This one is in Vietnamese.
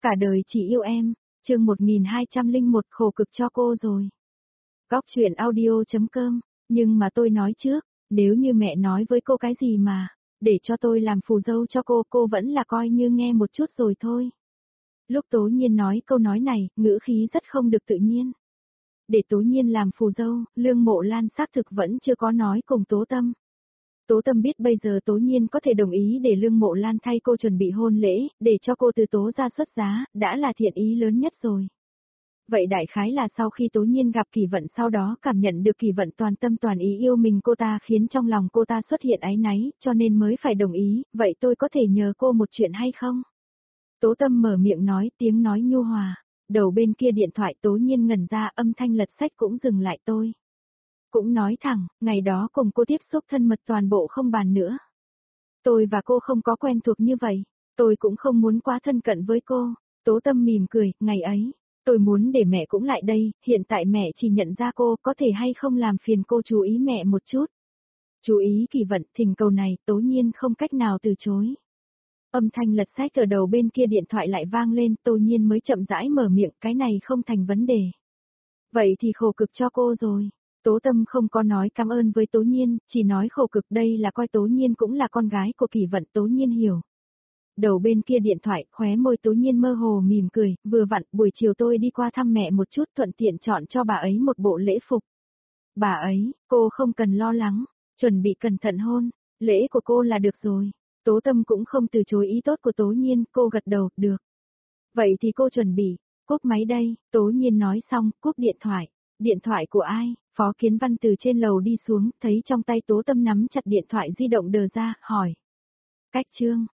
Cả đời chỉ yêu em, chương 1201 khổ cực cho cô rồi. Góc chuyện audio.com, nhưng mà tôi nói trước, nếu như mẹ nói với cô cái gì mà, để cho tôi làm phù dâu cho cô vẫn là coi như nghe một chút rồi thôi. Lúc Tố Nhiên nói câu nói này, ngữ khí rất không được tự nhiên. Để Tố Nhiên làm phù dâu, Lương Mộ Lan xác thực vẫn chưa có nói cùng Tố Tâm. Tố Tâm biết bây giờ Tố Nhiên có thể đồng ý để Lương Mộ Lan thay cô chuẩn bị hôn lễ, để cho cô từ Tố ra xuất giá, đã là thiện ý lớn nhất rồi. Vậy đại khái là sau khi Tố Nhiên gặp Kỳ Vận sau đó cảm nhận được Kỳ Vận toàn tâm toàn ý yêu mình cô ta khiến trong lòng cô ta xuất hiện áy náy, cho nên mới phải đồng ý, vậy tôi có thể nhờ cô một chuyện hay không? Tố Tâm mở miệng nói, tiếng nói nhu hòa, đầu bên kia điện thoại Tố Nhiên ngẩn ra, âm thanh lật sách cũng dừng lại tôi. Cũng nói thẳng, ngày đó cùng cô tiếp xúc thân mật toàn bộ không bàn nữa. Tôi và cô không có quen thuộc như vậy, tôi cũng không muốn quá thân cận với cô. Tố Tâm mỉm cười, ngày ấy, tôi muốn để mẹ cũng lại đây, hiện tại mẹ chỉ nhận ra cô, có thể hay không làm phiền cô chú ý mẹ một chút. Chú ý Kỳ Vận, thỉnh cầu này, Tố Nhiên không cách nào từ chối. Âm thanh lật sách ở đầu bên kia điện thoại lại vang lên, Tố Nhiên mới chậm rãi mở miệng, cái này không thành vấn đề. Vậy thì khổ cực cho cô rồi. Tố Tâm không có nói cảm ơn với Tố Nhiên, chỉ nói khổ cực, đây là coi Tố Nhiên cũng là con gái của Kỳ Vận. Tố Nhiên hiểu. Đầu bên kia điện thoại, khóe môi Tố Nhiên mơ hồ mỉm cười, vừa vặn, buổi chiều tôi đi qua thăm mẹ một chút, thuận tiện chọn cho bà ấy một bộ lễ phục. Bà ấy, cô không cần lo lắng, chuẩn bị cẩn thận hôn, lễ của cô là được rồi. Tố Tâm cũng không từ chối ý tốt của Tố Nhiên, cô gật đầu, được. Vậy thì cô chuẩn bị, cúp máy đây, Tố Nhiên nói xong, cúp điện thoại. Điện thoại của ai? Phó Kiến Văn từ trên lầu đi xuống, thấy trong tay Tố Tâm nắm chặt điện thoại di động đờ ra, hỏi. Cách Trương,